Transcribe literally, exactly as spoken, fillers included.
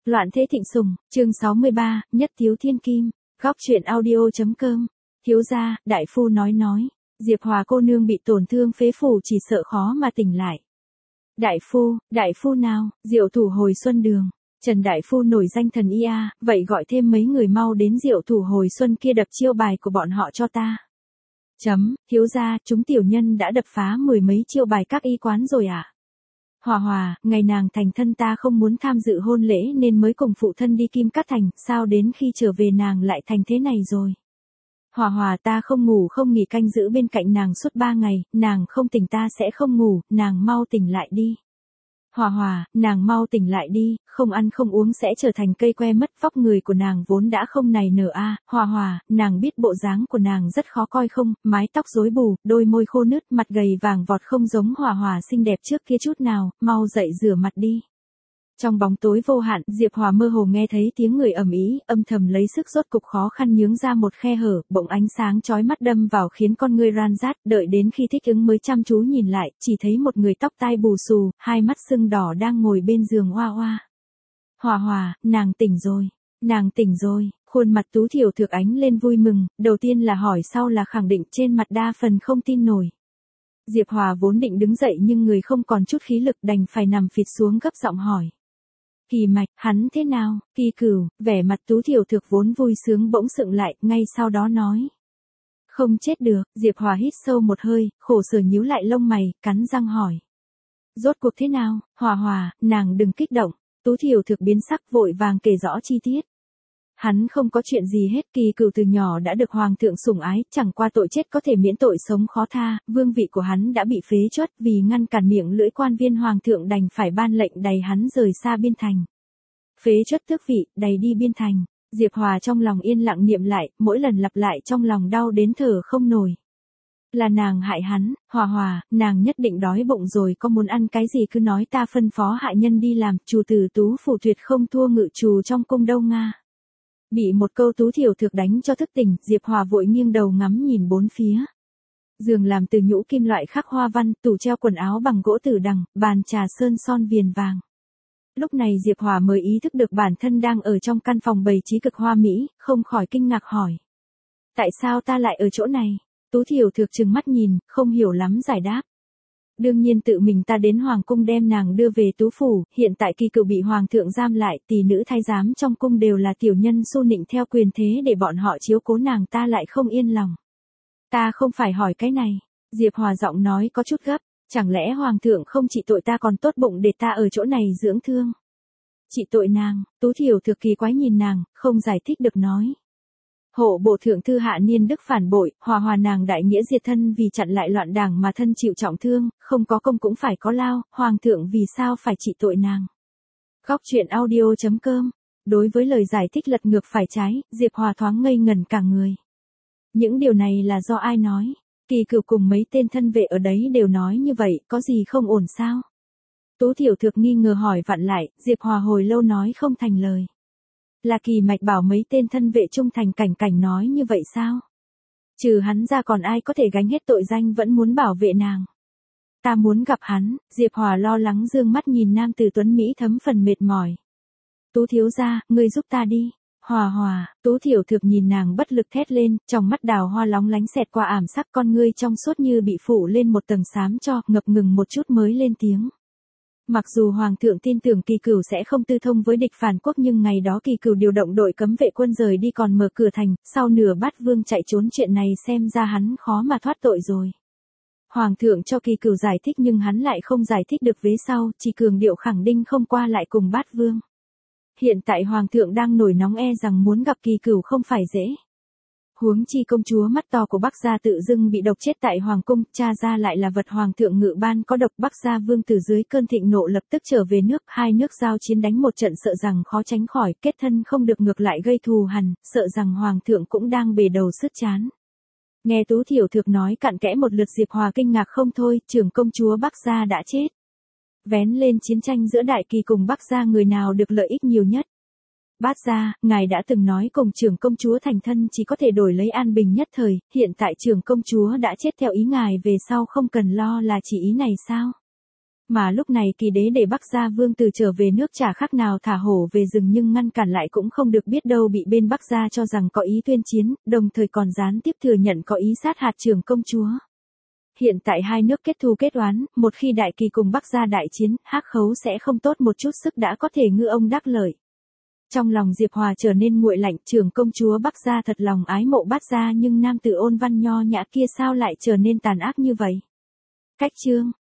Loạn thế thịnh sùng, chương sáu mươi ba, nhất thiếu thiên kim, góc truyện audio.com. Thiếu gia, đại phu nói nói, Diệp Hòa cô nương bị tổn thương phế phủ chỉ sợ khó mà tỉnh lại. Đại phu, đại phu nào, Diệu Thủ hồi xuân đường. Trần đại phu nổi danh thần y a, vậy gọi thêm mấy người mau đến Diệu Thủ hồi xuân kia đập chiêu bài của bọn họ cho ta. Chấm, thiếu gia, chúng tiểu nhân đã đập phá mười mấy chiêu bài các y quán rồi ạ. À? Hòa Hòa, ngày nàng thành thân ta không muốn tham dự hôn lễ nên mới cùng phụ thân đi Kim Cát Thành, sao đến khi trở về nàng lại thành thế này rồi. Hòa Hòa, ta không ngủ không nghỉ canh giữ bên cạnh nàng suốt ba ngày, nàng không tỉnh ta sẽ không ngủ, nàng mau tỉnh lại đi. Hòa Hòa, nàng mau tỉnh lại đi, không ăn không uống sẽ trở thành cây que mất, vóc người của nàng vốn đã không nảy nở a. À. Hòa Hòa, nàng biết bộ dáng của nàng rất khó coi không, mái tóc rối bù, đôi môi khô nứt, mặt gầy vàng vọt không giống Hòa Hòa xinh đẹp trước kia chút nào, mau dậy rửa mặt đi. Trong bóng tối vô hạn, Diệp Hòa mơ hồ nghe thấy tiếng người ầm ĩ, âm thầm lấy sức rốt cục khó khăn nhướng ra một khe hở, bỗng ánh sáng chói mắt đâm vào khiến con người ran rát, đợi đến khi thích ứng mới chăm chú nhìn lại, chỉ thấy một người tóc tai bù xù, hai mắt sưng đỏ đang ngồi bên giường oa oa. Hòa Hòa, nàng tỉnh rồi, nàng tỉnh rồi, khuôn mặt Tú Thiểu Thược ánh lên vui mừng, đầu tiên là hỏi sau là khẳng định, trên mặt đa phần không tin nổi. Diệp Hòa vốn định đứng dậy nhưng người không còn chút khí lực đành phải nằm phịch xuống gấp giọng hỏi. Kỳ Mạch, hắn thế nào? Kỳ Cửu, vẻ mặt Tú Thiểu Thược vốn vui sướng bỗng sượng lại, ngay sau đó nói. Không chết được, Diệp Hòa hít sâu một hơi, khổ sở nhíu lại lông mày, cắn răng hỏi. Rốt cuộc thế nào? Hòa Hòa, nàng đừng kích động, Tú Thiểu Thược biến sắc vội vàng kể rõ chi tiết. Hắn không có chuyện gì hết, Kỳ Cửu từ nhỏ đã được hoàng thượng sủng ái, chẳng qua tội chết có thể miễn tội sống khó tha, vương vị của hắn đã bị phế truất, vì ngăn cản miệng lưỡi quan viên hoàng thượng đành phải ban lệnh đày hắn rời xa biên thành. Phế truất tước vị, đày đi biên thành. Diệp Hòa trong lòng yên lặng niệm lại, mỗi lần lặp lại trong lòng đau đến thở không nổi. Là nàng hại hắn, Hòa Hòa, nàng nhất định đói bụng rồi, có muốn ăn cái gì cứ nói, ta phân phó hại nhân đi làm, chủ tử Tú phủ tuyệt không thua ngự trù trong cung đâu nga. Bị một câu Tú Thiểu Thược đánh cho thức tỉnh, Diệp Hòa vội nghiêng đầu ngắm nhìn bốn phía. Giường làm từ nhũ kim loại khắc hoa văn, tủ treo quần áo bằng gỗ tử đằng, bàn trà sơn son viền vàng. Lúc này Diệp Hòa mới ý thức được bản thân đang ở trong căn phòng bày trí cực hoa mỹ, không khỏi kinh ngạc hỏi. Tại sao ta lại ở chỗ này? Tú Thiểu Thược trừng mắt nhìn, không hiểu lắm giải đáp. Đương nhiên tự mình ta đến hoàng cung đem nàng đưa về Tú phủ, hiện tại Kỳ Cửu bị hoàng thượng giam lại, tỷ nữ thái giám trong cung đều là tiểu nhân su nịnh theo quyền thế để bọn họ chiếu cố nàng, ta lại không yên lòng. Ta không phải hỏi cái này, Diệp Hòa giọng nói có chút gấp, chẳng lẽ hoàng thượng không trị tội ta còn tốt bụng để ta ở chỗ này dưỡng thương? Trị tội nàng? Tú Thiểu Thược kỳ quái nhìn nàng, không giải thích được nói. Hộ bộ thượng thư Hạ Niên Đức phản bội, Hòa Hòa nàng đại nghĩa diệt thân vì chặn lại loạn đảng mà thân chịu trọng thương, không có công cũng phải có lao, hoàng thượng vì sao phải trị tội nàng. Góc truyện audio.com. Đối với lời giải thích lật ngược phải trái, Diệp Hòa thoáng ngây ngẩn cả người. Những điều này là do ai nói? Kỳ Cửu cùng mấy tên thân vệ ở đấy đều nói như vậy, có gì không ổn sao? Tú Thiểu Thược nghi ngờ hỏi vặn lại, Diệp Hòa hồi lâu nói không thành lời. Là Kỳ Mạch bảo mấy tên thân vệ trung thành cảnh cảnh nói như vậy sao? Trừ hắn ra còn ai có thể gánh hết tội danh vẫn muốn bảo vệ nàng? Ta muốn gặp hắn, Diệp Hòa lo lắng dương mắt nhìn nam tử tuấn Mỹ thấm phần mệt mỏi. Tú thiếu gia, ngươi giúp ta đi. Hòa Hòa, Tú Thiểu Thược nhìn nàng bất lực thét lên, trong mắt đào hoa lóng lánh xẹt qua ảm sắc, con ngươi trong suốt như bị phủ lên một tầng xám cho, ngập ngừng một chút mới lên tiếng. Mặc dù hoàng thượng tin tưởng Kỳ Cửu sẽ không tư thông với địch phản quốc nhưng ngày đó Kỳ Cửu điều động đội cấm vệ quân rời đi còn mở cửa thành, sau nửa bát vương chạy trốn, chuyện này xem ra hắn khó mà thoát tội rồi. Hoàng thượng cho Kỳ Cửu giải thích nhưng hắn lại không giải thích được vế sau, chỉ cường điệu khẳng định không qua lại cùng bát vương. Hiện tại hoàng thượng đang nổi nóng e rằng muốn gặp Kỳ Cửu không phải dễ. Huống chi công chúa mắt to của Bắc gia tự dưng bị độc chết tại hoàng cung, cha ra lại là vật hoàng thượng ngự ban có độc, Bắc gia vương tử dưới cơn thịnh nộ lập tức trở về nước, hai nước giao chiến đánh một trận sợ rằng khó tránh khỏi, kết thân không được ngược lại gây thù hằn, sợ rằng hoàng thượng cũng đang bề đầu sứt chán. Nghe Tú Thiểu Thược nói cặn kẽ một lượt, Diệp Hòa kinh ngạc không thôi, trưởng công chúa Bắc gia đã chết. Vén lên chiến tranh giữa Đại Kỳ cùng Bắc gia người nào được lợi ích nhiều nhất? Bát gia, ngài đã từng nói cùng trưởng công chúa thành thân chỉ có thể đổi lấy an bình nhất thời, hiện tại trưởng công chúa đã chết theo ý ngài về sau không cần lo là chỉ ý này sao? Mà lúc này Kỳ đế để Bắc Gia vương tử trở về nước chả khác nào thả hổ về rừng, nhưng ngăn cản lại cũng không được, biết đâu bị bên Bắc Gia cho rằng có ý tuyên chiến, đồng thời còn gián tiếp thừa nhận có ý sát hạt trưởng công chúa. Hiện tại hai nước kết thù kết oán, một khi Đại Kỳ cùng Bắc Gia đại chiến, Hắc Khấu sẽ không tốt một chút sức đã có thể ngư ông đắc lợi. Trong lòng Diệp Hòa trở nên nguội lạnh, trưởng công chúa Bắc Gia thật lòng ái mộ Bát Gia, nhưng nam tử ôn văn nho nhã kia sao lại trở nên tàn ác như vậy? Cách chương